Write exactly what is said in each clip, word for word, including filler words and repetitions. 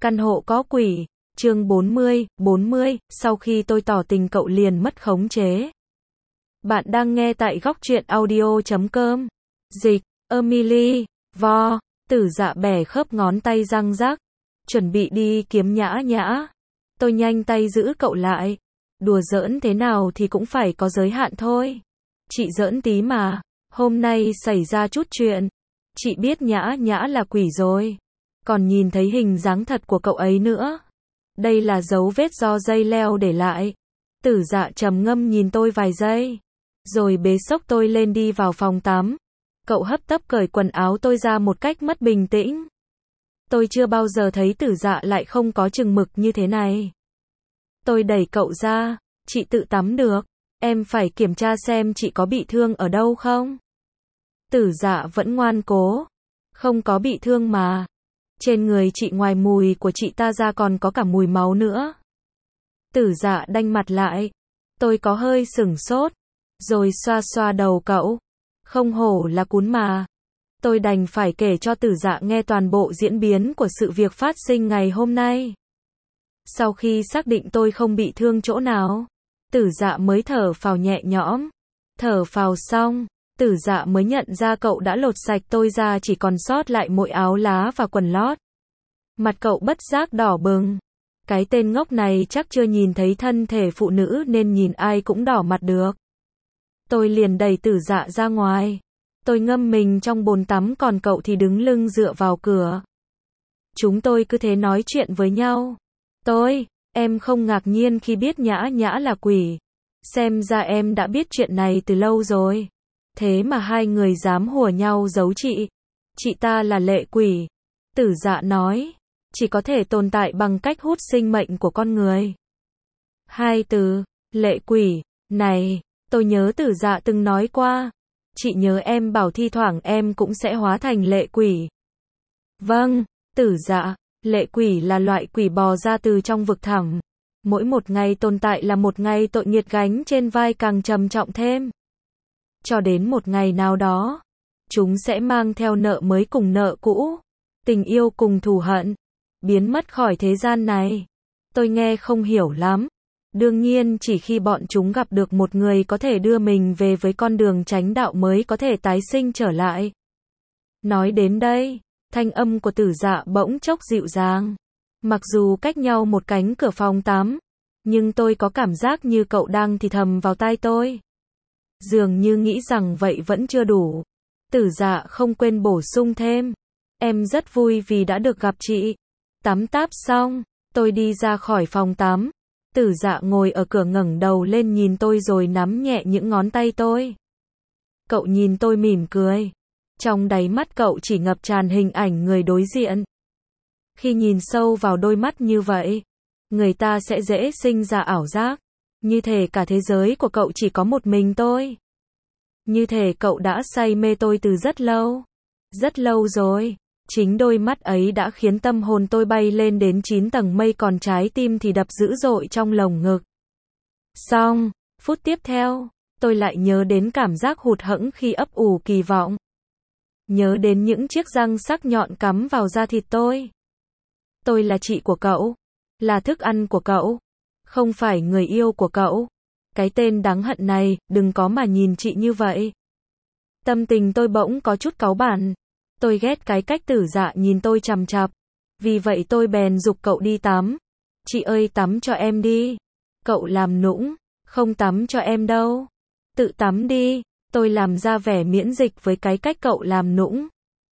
Căn hộ có quỷ, chương bốn mươi, bốn mươi, sau khi tôi tỏ tình cậu liền mất khống chế. Bạn đang nghe tại góc truyện audio chấm com. Dịch, Emily, vo, Tử Dạ bẻ khớp ngón tay răng rắc, chuẩn bị đi kiếm Nhã Nhã. Tôi nhanh tay giữ cậu lại. Đùa giỡn thế nào thì cũng phải có giới hạn thôi. Chị giỡn tí mà, hôm nay xảy ra chút chuyện. Chị biết Nhã Nhã là quỷ rồi. Còn nhìn thấy hình dáng thật của cậu ấy nữa. Đây là dấu vết do dây leo để lại. Tử Dạ trầm ngâm nhìn tôi vài giây. Rồi bế xốc tôi lên đi vào phòng tắm. Cậu hấp tấp cởi quần áo tôi ra một cách mất bình tĩnh. Tôi chưa bao giờ thấy Tử Dạ lại không có chừng mực như thế này. Tôi đẩy cậu ra. Chị tự tắm được. Em phải kiểm tra xem chị có bị thương ở đâu không? Tử Dạ vẫn ngoan cố. Không có bị thương mà. Trên người chị ngoài mùi của chị ta ra còn có cả mùi máu nữa. Tử Dạ đanh mặt lại. Tôi có hơi sửng sốt. Rồi xoa xoa đầu cậu. Không hổ là cún mà. Tôi đành phải kể cho Tử Dạ nghe toàn bộ diễn biến của sự việc phát sinh ngày hôm nay. Sau khi xác định tôi không bị thương chỗ nào, Tử Dạ mới thở phào nhẹ nhõm. Thở phào xong, Tử Dạ mới nhận ra cậu đã lột sạch tôi ra, chỉ còn sót lại mỗi áo lá và quần lót. Mặt cậu bất giác đỏ bừng. Cái tên ngốc này chắc chưa nhìn thấy thân thể phụ nữ nên nhìn ai cũng đỏ mặt được. Tôi liền đẩy Tử Dạ ra ngoài. Tôi ngâm mình trong bồn tắm còn cậu thì đứng lưng dựa vào cửa. Chúng tôi cứ thế nói chuyện với nhau. Tôi, em không ngạc nhiên khi biết Nhã Nhã là quỷ. Xem ra em đã biết chuyện này từ lâu rồi. Thế mà hai người dám hùa nhau giấu chị. Chị ta là lệ quỷ. Tử Dạ nói. Chỉ có thể tồn tại bằng cách hút sinh mệnh của con người. Hai từ, lệ quỷ, này, tôi nhớ Tử Dạ từng nói qua. Chị nhớ em bảo thi thoảng em cũng sẽ hóa thành lệ quỷ. Vâng, Tử Dạ, lệ quỷ là loại quỷ bò ra từ trong vực thẳm. Mỗi một ngày tồn tại là một ngày tội nghiệt gánh trên vai càng trầm trọng thêm. Cho đến một ngày nào đó, chúng sẽ mang theo nợ mới cùng nợ cũ, tình yêu cùng thù hận, biến mất khỏi thế gian này. Tôi nghe không hiểu lắm. Đương nhiên chỉ khi bọn chúng gặp được một người có thể đưa mình về với con đường chánh đạo mới có thể tái sinh trở lại. Nói đến đây, thanh âm của Tử Dạ bỗng chốc dịu dàng. Mặc dù cách nhau một cánh cửa phòng tắm, nhưng tôi có cảm giác như cậu đang thì thầm vào tai tôi. Dường như nghĩ rằng vậy vẫn chưa đủ. Tử Dạ không quên bổ sung thêm. Em rất vui vì đã được gặp chị. Tắm táp xong, tôi đi ra khỏi phòng tắm. Tử Dạ ngồi ở cửa ngẩng đầu lên nhìn tôi rồi nắm nhẹ những ngón tay tôi. Cậu nhìn tôi mỉm cười. Trong đáy mắt cậu chỉ ngập tràn hình ảnh người đối diện. Khi nhìn sâu vào đôi mắt như vậy, người ta sẽ dễ sinh ra ảo giác. Như thể cả thế giới của cậu chỉ có một mình tôi. Như thể cậu đã say mê tôi từ rất lâu. Rất lâu rồi. Chính đôi mắt ấy đã khiến tâm hồn tôi bay lên đến chín tầng mây, còn trái tim thì đập dữ dội trong lồng ngực. Xong, phút tiếp theo, tôi lại nhớ đến cảm giác hụt hẫng khi ấp ủ kỳ vọng. Nhớ đến những chiếc răng sắc nhọn cắm vào da thịt tôi. Tôi là chị của cậu. Là thức ăn của cậu. Không phải người yêu của cậu. Cái tên đáng hận này, đừng có mà nhìn chị như vậy. Tâm tình tôi bỗng có chút cáu bẳn. Tôi ghét cái cách Tử Dạ nhìn tôi chằm chằm. Vì vậy tôi bèn giục cậu đi tắm. Chị ơi, tắm cho em đi. Cậu làm nũng. Không tắm cho em đâu. Tự tắm đi. Tôi làm ra vẻ miễn dịch với cái cách cậu làm nũng.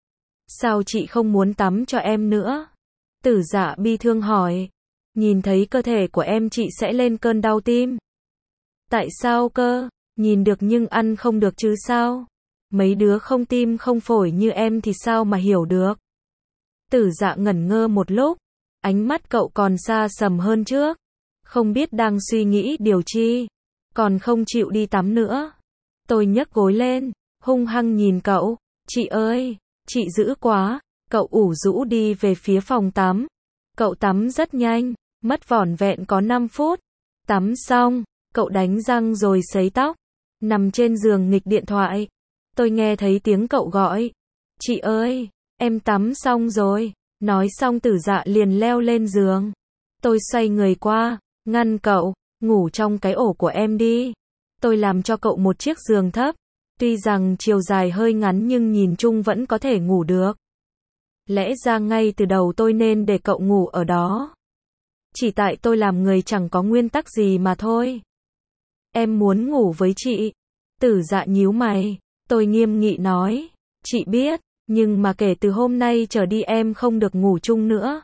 Sao chị không muốn tắm cho em nữa? Tử Dạ bi thương hỏi. Nhìn thấy cơ thể của em chị sẽ lên cơn đau tim. Tại sao cơ? Nhìn được nhưng ăn không được chứ sao? Mấy đứa không tim không phổi như em thì sao mà hiểu được? Tử Dạ ngẩn ngơ một lúc. Ánh mắt cậu còn xa sầm hơn trước. Không biết đang suy nghĩ điều chi. Còn không chịu đi tắm nữa. Tôi nhấc gối lên, hung hăng nhìn cậu. Chị ơi, chị dữ quá. Cậu ủ rũ đi về phía phòng tắm. Cậu tắm rất nhanh, mất vỏn vẹn có năm phút. Tắm xong, cậu đánh răng rồi sấy tóc. Nằm trên giường nghịch điện thoại. Tôi nghe thấy tiếng cậu gọi. Chị ơi, em tắm xong rồi. Nói xong Tử Dạ liền leo lên giường. Tôi xoay người qua, ngăn cậu, ngủ trong cái ổ của em đi. Tôi làm cho cậu một chiếc giường thấp. Tuy rằng chiều dài hơi ngắn nhưng nhìn chung vẫn có thể ngủ được. Lẽ ra ngay từ đầu tôi nên để cậu ngủ ở đó. Chỉ tại tôi làm người chẳng có nguyên tắc gì mà thôi. Em muốn ngủ với chị. Tử Dạ nhíu mày. Tôi nghiêm nghị nói. Chị biết, nhưng mà kể từ hôm nay trở đi em không được ngủ chung nữa.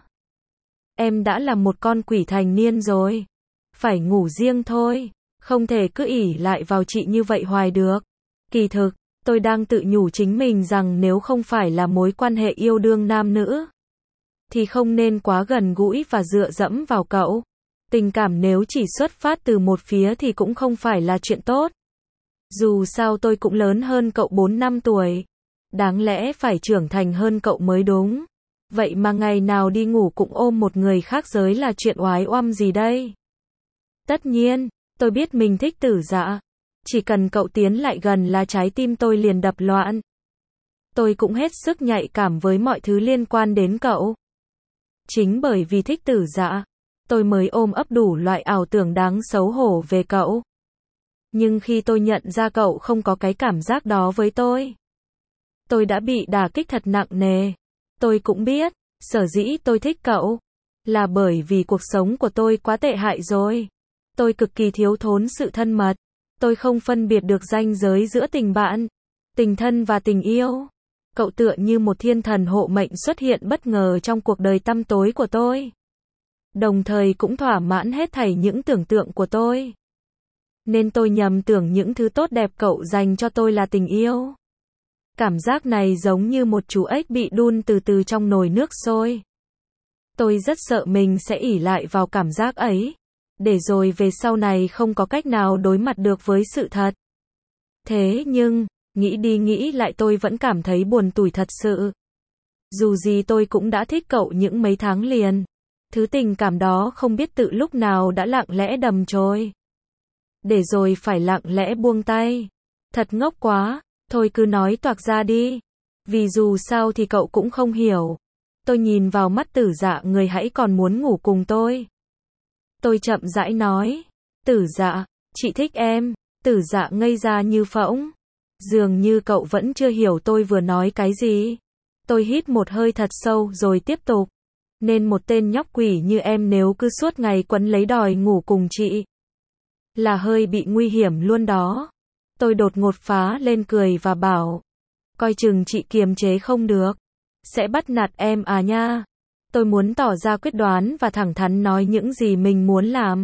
Em đã là một con quỷ thành niên rồi. Phải ngủ riêng thôi. Không thể cứ ỷ lại vào chị như vậy hoài được. Kỳ thực, tôi đang tự nhủ chính mình rằng nếu không phải là mối quan hệ yêu đương nam nữ, thì không nên quá gần gũi và dựa dẫm vào cậu. Tình cảm nếu chỉ xuất phát từ một phía thì cũng không phải là chuyện tốt. Dù sao tôi cũng lớn hơn cậu bốn năm tuổi. Đáng lẽ phải trưởng thành hơn cậu mới đúng. Vậy mà ngày nào đi ngủ cũng ôm một người khác giới là chuyện oái oăm gì đây? Tất nhiên, tôi biết mình thích Tử Dạ. Chỉ cần cậu tiến lại gần là trái tim tôi liền đập loạn. Tôi cũng hết sức nhạy cảm với mọi thứ liên quan đến cậu. Chính bởi vì thích Tử Dạ, tôi mới ôm ấp đủ loại ảo tưởng đáng xấu hổ về cậu. Nhưng khi tôi nhận ra cậu không có cái cảm giác đó với tôi, tôi đã bị đả kích thật nặng nề. Tôi cũng biết, sở dĩ tôi thích cậu, là bởi vì cuộc sống của tôi quá tệ hại rồi. Tôi cực kỳ thiếu thốn sự thân mật. Tôi không phân biệt được ranh giới giữa tình bạn, tình thân và tình yêu. Cậu tựa như một thiên thần hộ mệnh xuất hiện bất ngờ trong cuộc đời tăm tối của tôi. Đồng thời cũng thỏa mãn hết thảy những tưởng tượng của tôi. Nên tôi nhầm tưởng những thứ tốt đẹp cậu dành cho tôi là tình yêu. Cảm giác này giống như một chú ếch bị đun từ từ trong nồi nước sôi. Tôi rất sợ mình sẽ ỷ lại vào cảm giác ấy, để rồi về sau này không có cách nào đối mặt được với sự thật. Thế nhưng, nghĩ đi nghĩ lại tôi vẫn cảm thấy buồn tủi thật sự. Dù gì tôi cũng đã thích cậu những mấy tháng liền. Thứ tình cảm đó không biết tự lúc nào đã lặng lẽ đầm trôi. Để rồi phải lặng lẽ buông tay. Thật ngốc quá, thôi cứ nói toạc ra đi. Vì dù sao thì cậu cũng không hiểu. Tôi nhìn vào mắt Tử Dạ, người hãy còn muốn ngủ cùng tôi. Tôi chậm rãi nói. Tử Dạ, chị thích em. Tử Dạ ngây ra như phỗng. Dường như cậu vẫn chưa hiểu tôi vừa nói cái gì. Tôi hít một hơi thật sâu rồi tiếp tục. Nên một tên nhóc quỷ như em nếu cứ suốt ngày quấn lấy đòi ngủ cùng chị, là hơi bị nguy hiểm luôn đó. Tôi đột ngột phá lên cười và bảo. Coi chừng chị kiềm chế không được. Sẽ bắt nạt em à nha. Tôi muốn tỏ ra quyết đoán và thẳng thắn nói những gì mình muốn làm.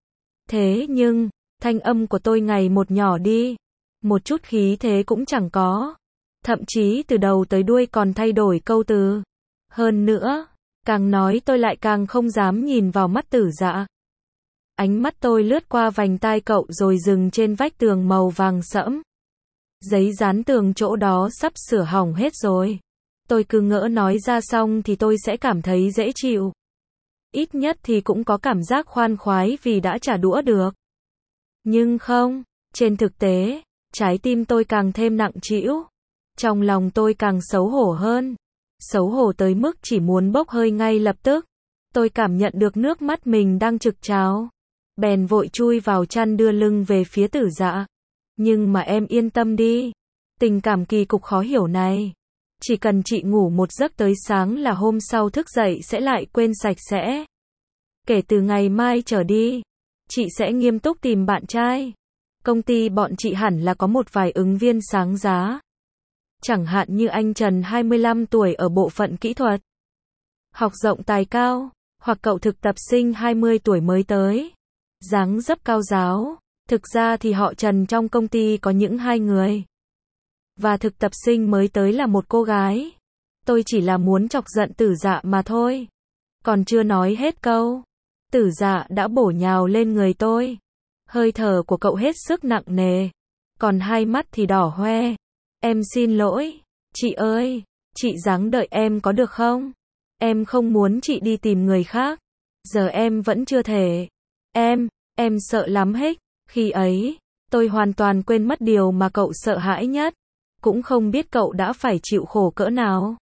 Thế nhưng, thanh âm của tôi ngày một nhỏ đi. Một chút khí thế cũng chẳng có. Thậm chí từ đầu tới đuôi còn thay đổi câu từ. Hơn nữa, càng nói tôi lại càng không dám nhìn vào mắt Tử Dạ. Ánh mắt tôi lướt qua vành tai cậu rồi dừng trên vách tường màu vàng sẫm. Giấy dán tường chỗ đó sắp sửa hỏng hết rồi. Tôi cứ ngỡ nói ra xong thì tôi sẽ cảm thấy dễ chịu. Ít nhất thì cũng có cảm giác khoan khoái vì đã trả đũa được. Nhưng không, trên thực tế, trái tim tôi càng thêm nặng trĩu. Trong lòng tôi càng xấu hổ hơn. Xấu hổ tới mức chỉ muốn bốc hơi ngay lập tức. Tôi cảm nhận được nước mắt mình đang trực trào. Bèn vội chui vào chăn đưa lưng về phía Tử Dạ. Nhưng mà em yên tâm đi. Tình cảm kỳ cục khó hiểu này. Chỉ cần chị ngủ một giấc tới sáng là hôm sau thức dậy sẽ lại quên sạch sẽ. Kể từ ngày mai trở đi, chị sẽ nghiêm túc tìm bạn trai. Công ty bọn chị hẳn là có một vài ứng viên sáng giá. Chẳng hạn như anh Trần hai mươi lăm tuổi ở bộ phận kỹ thuật. Học rộng tài cao, hoặc cậu thực tập sinh hai mươi tuổi mới tới. Dáng dấp cao giáo. Thực ra thì họ Trần trong công ty có những hai người. Và thực tập sinh mới tới là một cô gái. Tôi chỉ là muốn chọc giận Tử Dạ mà thôi. Còn chưa nói hết câu, Tử Dạ đã bổ nhào lên người tôi. Hơi thở của cậu hết sức nặng nề. Còn hai mắt thì đỏ hoe. Em xin lỗi. Chị ơi, chị ráng đợi em có được không? Em không muốn chị đi tìm người khác. Giờ em vẫn chưa thể. Em, em sợ lắm hết. Khi ấy, tôi hoàn toàn quên mất điều mà cậu sợ hãi nhất. Cũng không biết cậu đã phải chịu khổ cỡ nào.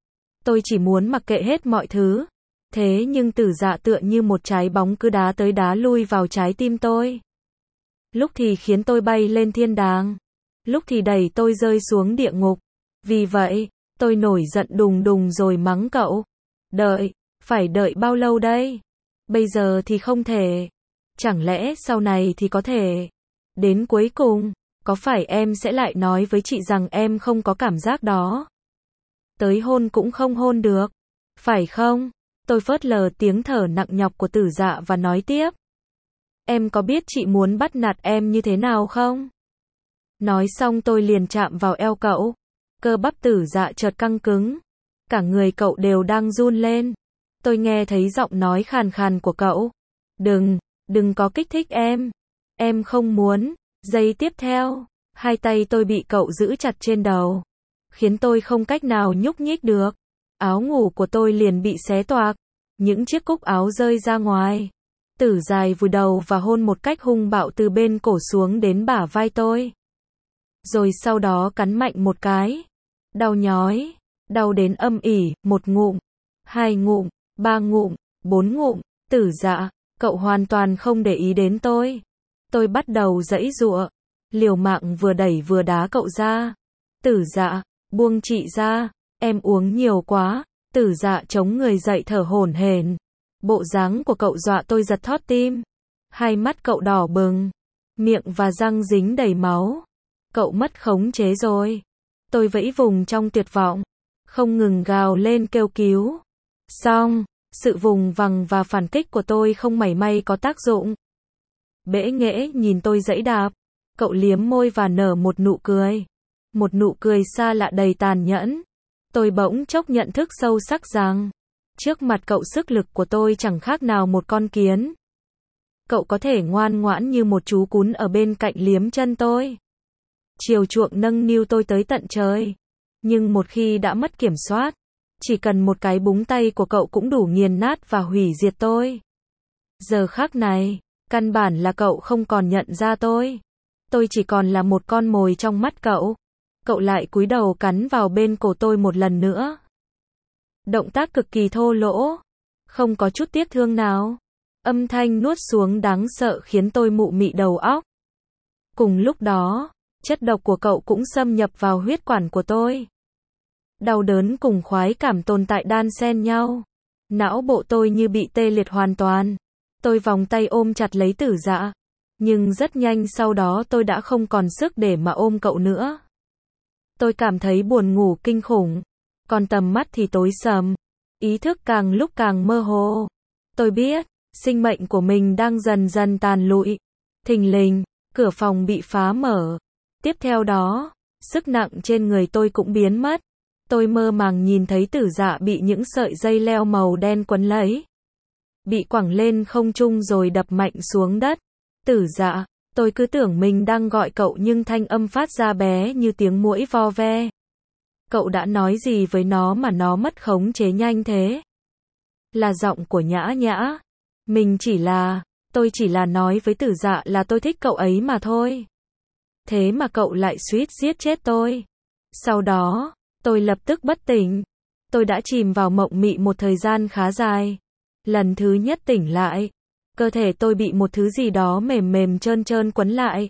Tôi chỉ muốn mặc kệ hết mọi thứ. Thế nhưng Tử Dạ tựa như một trái bóng cứ đá tới đá lui vào trái tim tôi. Lúc thì khiến tôi bay lên thiên đàng, lúc thì đẩy tôi rơi xuống địa ngục. Vì vậy, tôi nổi giận đùng đùng rồi mắng cậu. Đợi, phải đợi bao lâu đây? Bây giờ thì không thể. Chẳng lẽ sau này thì có thể? Đến cuối cùng, có phải em sẽ lại nói với chị rằng em không có cảm giác đó? Tới hôn cũng không hôn được, phải không? Tôi phớt lờ tiếng thở nặng nhọc của Tử Dạ và nói tiếp. Em có biết chị muốn bắt nạt em như thế nào không? Nói xong tôi liền chạm vào eo cậu. Cơ bắp Tử Dạ chợt căng cứng. Cả người cậu đều đang run lên. Tôi nghe thấy giọng nói khàn khàn của cậu. Đừng, đừng có kích thích em. Em không muốn. Giây tiếp theo, hai tay tôi bị cậu giữ chặt trên đầu, khiến tôi không cách nào nhúc nhích được. Áo ngủ của tôi liền bị xé toạc, những chiếc cúc áo rơi ra ngoài. Tử Dài vùi đầu và hôn một cách hung bạo từ bên cổ xuống đến bả vai tôi. Rồi sau đó cắn mạnh một cái. Đau nhói, đau đến âm ỉ, một ngụm, hai ngụm, ba ngụm, bốn ngụm. Tử Dạ, cậu hoàn toàn không để ý đến tôi. Tôi bắt đầu giãy giụa, liều mạng vừa đẩy vừa đá cậu ra. Tử Dạ, buông chị ra, em uống nhiều quá. Tử Dạ chống người dậy thở hổn hển. Bộ dáng của cậu dọa tôi giật thót tim. Hai mắt cậu đỏ bừng, miệng và răng dính đầy máu. Cậu mất khống chế rồi. Tôi vẫy vùng trong tuyệt vọng, không ngừng gào lên kêu cứu. Xong, sự vùng vằng và phản kích của tôi không mảy may có tác dụng. Bẽ nghễ nhìn tôi giãy đạp, cậu liếm môi và nở một nụ cười. Một nụ cười xa lạ đầy tàn nhẫn. Tôi bỗng chốc nhận thức sâu sắc rằng, trước mặt cậu sức lực của tôi chẳng khác nào một con kiến. Cậu có thể ngoan ngoãn như một chú cún ở bên cạnh liếm chân tôi, chiều chuộng nâng niu tôi tới tận trời. Nhưng một khi đã mất kiểm soát, chỉ cần một cái búng tay của cậu cũng đủ nghiền nát và hủy diệt tôi. Giờ khắc này, căn bản là cậu không còn nhận ra tôi. Tôi chỉ còn là một con mồi trong mắt cậu. Cậu lại cúi đầu cắn vào bên cổ tôi một lần nữa. Động tác cực kỳ thô lỗ, không có chút tiếc thương nào. Âm thanh nuốt xuống đáng sợ khiến tôi mụ mị đầu óc. Cùng lúc đó, chất độc của cậu cũng xâm nhập vào huyết quản của tôi. Đau đớn cùng khoái cảm tồn tại đan xen nhau. Não bộ tôi như bị tê liệt hoàn toàn. Tôi vòng tay ôm chặt lấy Tử Dạ. Nhưng rất nhanh sau đó tôi đã không còn sức để mà ôm cậu nữa. Tôi cảm thấy buồn ngủ kinh khủng. Còn tầm mắt thì tối sầm. Ý thức càng lúc càng mơ hồ. Tôi biết, sinh mệnh của mình đang dần dần tàn lụi. Thình lình, cửa phòng bị phá mở. Tiếp theo đó, sức nặng trên người tôi cũng biến mất. Tôi mơ màng nhìn thấy Tử Dạ bị những sợi dây leo màu đen quấn lấy. Bị quẳng lên không trung rồi đập mạnh xuống đất. Tử Dạ, tôi cứ tưởng mình đang gọi cậu nhưng thanh âm phát ra bé như tiếng muỗi vo ve. Cậu đã nói gì với nó mà nó mất khống chế nhanh thế? Là giọng của Nhã Nhã. Mình chỉ là, tôi chỉ là nói với Tử Dạ là tôi thích cậu ấy mà thôi. Thế mà cậu lại suýt giết chết tôi. Sau đó, tôi lập tức bất tỉnh. Tôi đã chìm vào mộng mị một thời gian khá dài. Lần thứ nhất tỉnh lại, cơ thể tôi bị một thứ gì đó mềm mềm trơn trơn quấn lại.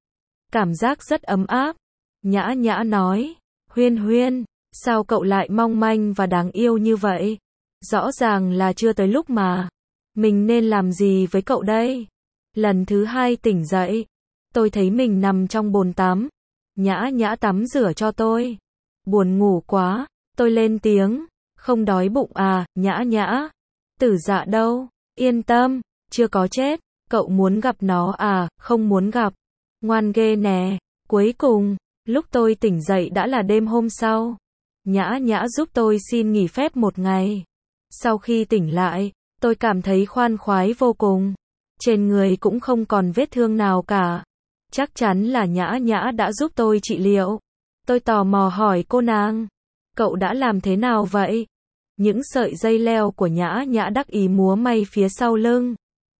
Cảm giác rất ấm áp. Nhã Nhã nói, Huyên Huyên, sao cậu lại mong manh và đáng yêu như vậy? Rõ ràng là chưa tới lúc mà. Mình nên làm gì với cậu đây? Lần thứ hai tỉnh dậy, tôi thấy mình nằm trong bồn tắm. Nhã Nhã tắm rửa cho tôi. Buồn ngủ quá, tôi lên tiếng, không đói bụng à, Nhã Nhã. Tử Dạ đâu? Yên tâm, chưa có chết. Cậu muốn gặp nó à, không muốn gặp. Ngoan ghê nè. Cuối cùng, lúc tôi tỉnh dậy đã là đêm hôm sau. Nhã Nhã giúp tôi xin nghỉ phép một ngày. Sau khi tỉnh lại, tôi cảm thấy khoan khoái vô cùng. Trên người cũng không còn vết thương nào cả. Chắc chắn là Nhã Nhã đã giúp tôi trị liệu. Tôi tò mò hỏi cô nàng, cậu đã làm thế nào vậy? Những sợi dây leo của Nhã Nhã đắc ý múa may phía sau lưng.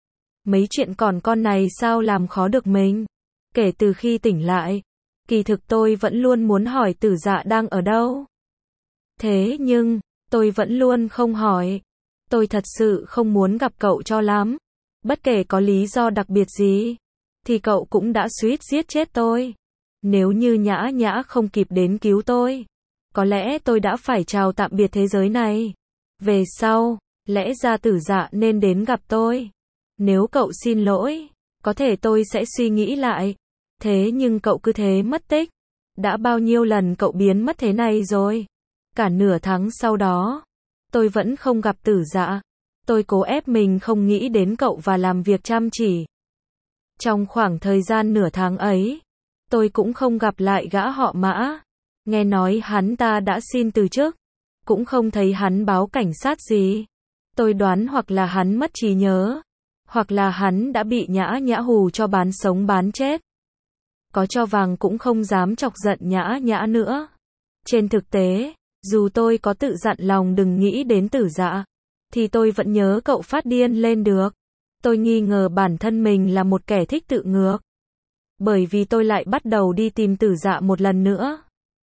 Mấy chuyện còn con này sao làm khó được mình? Kể từ khi tỉnh lại, kỳ thực tôi vẫn luôn muốn hỏi Tử Dạ đang ở đâu. Thế nhưng, tôi Tôi vẫn luôn không hỏi. Tôi thật sự không muốn gặp cậu cho lắm. Bất kể có lý do đặc biệt gì, thì cậu cũng đã suýt giết chết tôi. Nếu như Nhã Nhã không kịp đến cứu tôi, có lẽ tôi đã phải chào tạm biệt thế giới này. Về sau, lẽ ra Tử Dạ nên đến gặp tôi. Nếu cậu xin lỗi, có thể tôi sẽ suy nghĩ lại. Thế nhưng cậu cứ thế mất tích. Đã bao nhiêu lần cậu biến mất thế này rồi? Cả nửa tháng sau đó, tôi vẫn không gặp Tử Dạ. Tôi cố ép mình không nghĩ đến cậu và làm việc chăm chỉ. Trong khoảng thời gian nửa tháng ấy, tôi cũng không gặp lại gã họ Mã. Nghe nói hắn ta đã xin từ chức, cũng không thấy hắn báo cảnh sát gì. Tôi đoán hoặc là hắn mất trí nhớ, hoặc là hắn đã bị Nhã Nhã hù cho bán sống bán chết. Có cho vàng cũng không dám chọc giận Nhã Nhã nữa. Trên thực tế, dù tôi có tự dặn lòng đừng nghĩ đến Tử Dạ, thì tôi vẫn nhớ cậu phát điên lên được. Tôi nghi ngờ bản thân mình là một kẻ thích tự ngược. Bởi vì tôi lại bắt đầu đi tìm Tử Dạ một lần nữa.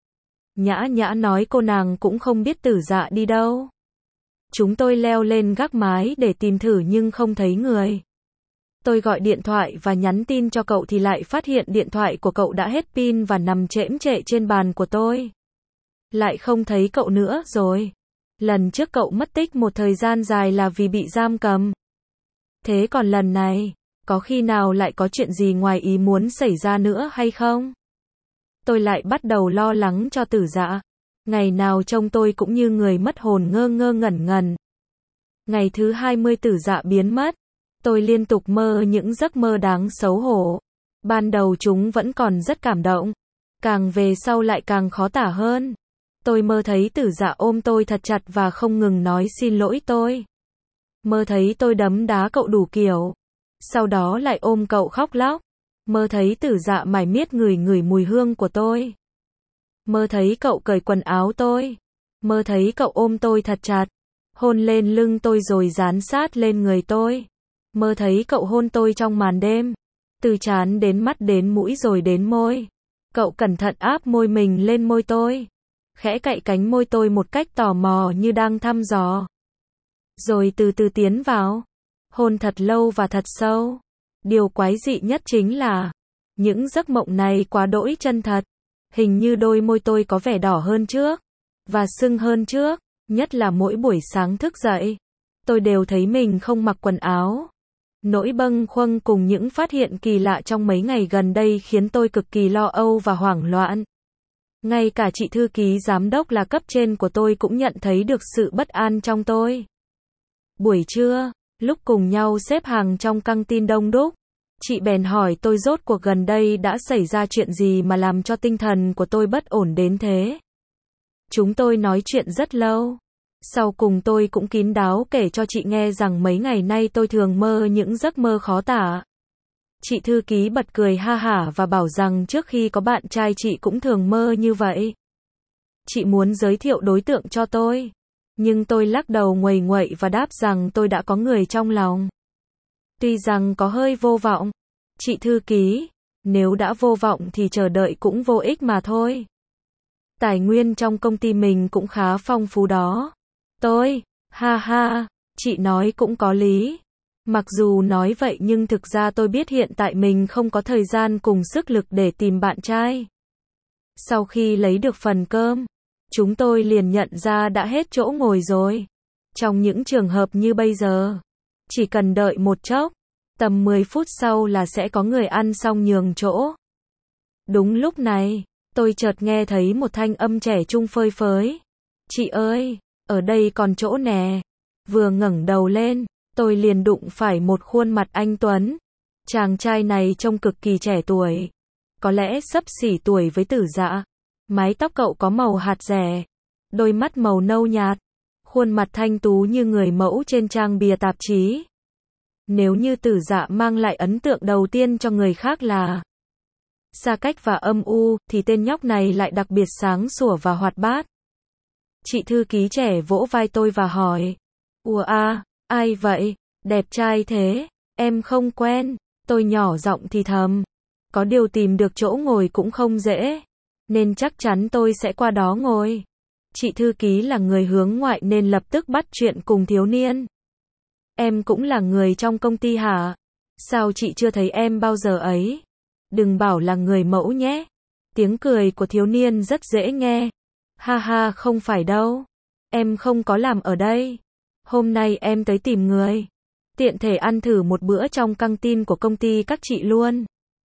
Nhã Nhã nói cô nàng cũng không biết Tử Dạ đi đâu. Chúng tôi leo lên gác mái để tìm thử nhưng không thấy người. Tôi gọi điện thoại và nhắn tin cho cậu thì lại phát hiện điện thoại của cậu đã hết pin và nằm chễm chệ trên bàn của tôi. Lại không thấy cậu nữa rồi. Lần trước cậu mất tích một thời gian dài là vì bị giam cầm. Thế còn lần này, có khi nào lại có chuyện gì ngoài ý muốn xảy ra nữa hay không? Tôi lại bắt đầu lo lắng cho Tử Dạ. Ngày nào trông tôi cũng như người mất hồn ngơ ngơ ngẩn ngẩn. Ngày thứ hai mươi Tử Dạ biến mất. Tôi liên tục mơ những giấc mơ đáng xấu hổ. Ban đầu chúng vẫn còn rất cảm động. Càng về sau lại càng khó tả hơn. Tôi mơ thấy Tử Dạ ôm tôi thật chặt và không ngừng nói xin lỗi tôi. Mơ thấy tôi đấm đá cậu đủ kiểu. Sau đó lại ôm cậu khóc lóc. Mơ thấy Tử Dạ mải miết ngửi ngửi mùi hương của tôi. Mơ thấy cậu cởi quần áo tôi. Mơ thấy cậu ôm tôi thật chặt. Hôn lên lưng tôi rồi dán sát lên người tôi. Mơ thấy cậu hôn tôi trong màn đêm. Từ trán đến mắt đến mũi rồi đến môi. Cậu cẩn thận áp môi mình lên môi tôi. Khẽ cạy cánh môi tôi một cách tò mò như đang thăm dò. Rồi từ từ tiến vào. Hôn thật lâu và thật sâu. Điều quái dị nhất chính là những giấc mộng này quá đỗi chân thật. Hình như đôi môi tôi có vẻ đỏ hơn trước. Và sưng hơn trước. Nhất là mỗi buổi sáng thức dậy. Tôi đều thấy mình không mặc quần áo. Nỗi bâng khuâng cùng những phát hiện kỳ lạ trong mấy ngày gần đây khiến tôi cực kỳ lo âu và hoảng loạn. Ngay cả chị thư ký giám đốc là cấp trên của tôi cũng nhận thấy được sự bất an trong tôi. Buổi trưa, lúc cùng nhau xếp hàng trong căng tin đông đúc, chị bèn hỏi tôi rốt cuộc gần đây đã xảy ra chuyện gì mà làm cho tinh thần của tôi bất ổn đến thế. Chúng tôi nói chuyện rất lâu. Sau cùng tôi cũng kín đáo kể cho chị nghe rằng mấy ngày nay tôi thường mơ những giấc mơ khó tả. Chị thư ký bật cười ha hả và bảo rằng trước khi có bạn trai chị cũng thường mơ như vậy. Chị muốn giới thiệu đối tượng cho tôi. Nhưng tôi lắc đầu nguầy nguậy và đáp rằng tôi đã có người trong lòng. Tuy rằng có hơi vô vọng. Chị thư ký, nếu đã vô vọng thì chờ đợi cũng vô ích mà thôi. Tài nguyên trong công ty mình cũng khá phong phú đó. Tôi, ha ha, chị nói cũng có lý. Mặc dù nói vậy nhưng thực ra tôi biết hiện tại mình không có thời gian cùng sức lực để tìm bạn trai. Sau khi lấy được phần cơm, chúng tôi liền nhận ra đã hết chỗ ngồi rồi. Trong những trường hợp như bây giờ, chỉ cần đợi một chốc, tầm mười phút sau là sẽ có người ăn xong nhường chỗ. Đúng lúc này, tôi chợt nghe thấy một thanh âm trẻ trung phơi phới. Chị ơi, ở đây còn chỗ nè. Vừa ngẩng đầu lên, tôi liền đụng phải một khuôn mặt anh tuấn. Chàng trai này trông cực kỳ trẻ tuổi. Có lẽ xấp xỉ tuổi với Tử Dạ. Mái tóc cậu có màu hạt rẻ. Đôi mắt màu nâu nhạt. Khuôn mặt thanh tú như người mẫu trên trang bìa tạp chí. Nếu như Tử Dạ mang lại ấn tượng đầu tiên cho người khác là xa cách và âm u, thì tên nhóc này lại đặc biệt sáng sủa và hoạt bát. Chị thư ký trẻ vỗ vai tôi và hỏi. Ủa a, ai vậy? Đẹp trai thế? Em không quen. Tôi nhỏ giọng thì thầm. Có điều tìm được chỗ ngồi cũng không dễ. Nên chắc chắn tôi sẽ qua đó ngồi. Chị thư ký là người hướng ngoại nên lập tức bắt chuyện cùng thiếu niên. Em cũng là người trong công ty hả? Sao chị chưa thấy em bao giờ ấy? Đừng bảo là người mẫu nhé. Tiếng cười của thiếu niên rất dễ nghe. Ha ha, không phải đâu. Em không có làm ở đây. Hôm nay em tới tìm người. Tiện thể ăn thử một bữa trong căng tin của công ty các chị luôn.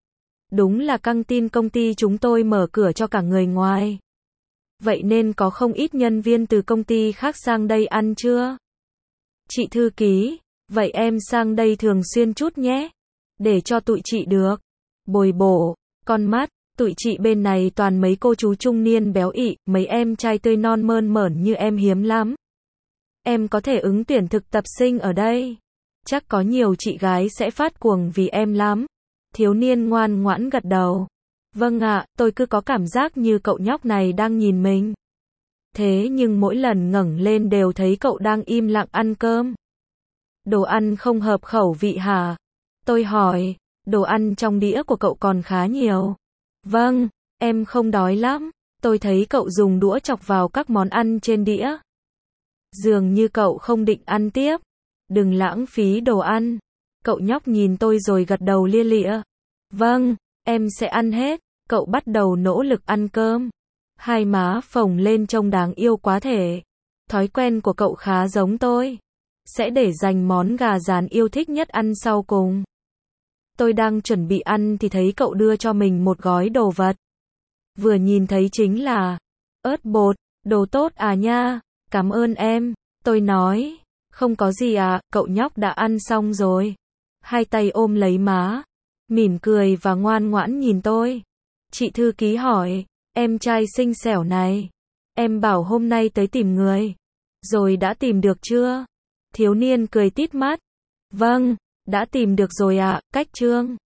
Đúng là căng tin công ty chúng tôi mở cửa cho cả người ngoài. Vậy nên có không ít nhân viên từ công ty khác sang đây ăn chưa? Chị thư ký, vậy em sang đây thường xuyên chút nhé. Để cho tụi chị được bồi bổ con mắt. Tụi chị bên này toàn mấy cô chú trung niên béo ị, mấy em trai tươi non mơn mởn như em hiếm lắm. Em có thể ứng tuyển thực tập sinh ở đây. Chắc có nhiều chị gái sẽ phát cuồng vì em lắm. Thiếu niên ngoan ngoãn gật đầu. Vâng ạ, tôi cứ có cảm giác như cậu nhóc này đang nhìn mình. Thế nhưng mỗi lần ngẩng lên đều thấy cậu đang im lặng ăn cơm. Đồ ăn không hợp khẩu vị hả? Tôi hỏi, đồ ăn trong đĩa của cậu còn khá nhiều. Vâng, em không đói lắm. Tôi thấy cậu dùng đũa chọc vào các món ăn trên đĩa. Dường như cậu không định ăn tiếp. Đừng lãng phí đồ ăn. Cậu nhóc nhìn tôi rồi gật đầu lia lịa. Vâng, em sẽ ăn hết. Cậu bắt đầu nỗ lực ăn cơm. Hai má phồng lên trông đáng yêu quá thể. Thói quen của cậu khá giống tôi. Sẽ để dành món gà rán yêu thích nhất ăn sau cùng. Tôi đang chuẩn bị ăn thì thấy cậu đưa cho mình một gói đồ vật. Vừa nhìn thấy chính là ớt bột, đồ tốt à nha, cảm ơn em. Tôi nói, không có gì à, cậu nhóc đã ăn xong rồi. Hai tay ôm lấy má, mỉm cười và ngoan ngoãn nhìn tôi. Chị thư ký hỏi, em trai xinh xẻo này, em bảo hôm nay tới tìm người, rồi đã tìm được chưa? Thiếu niên cười tít mắt. Vâng, đã tìm được rồi ạ, à, cách Trương.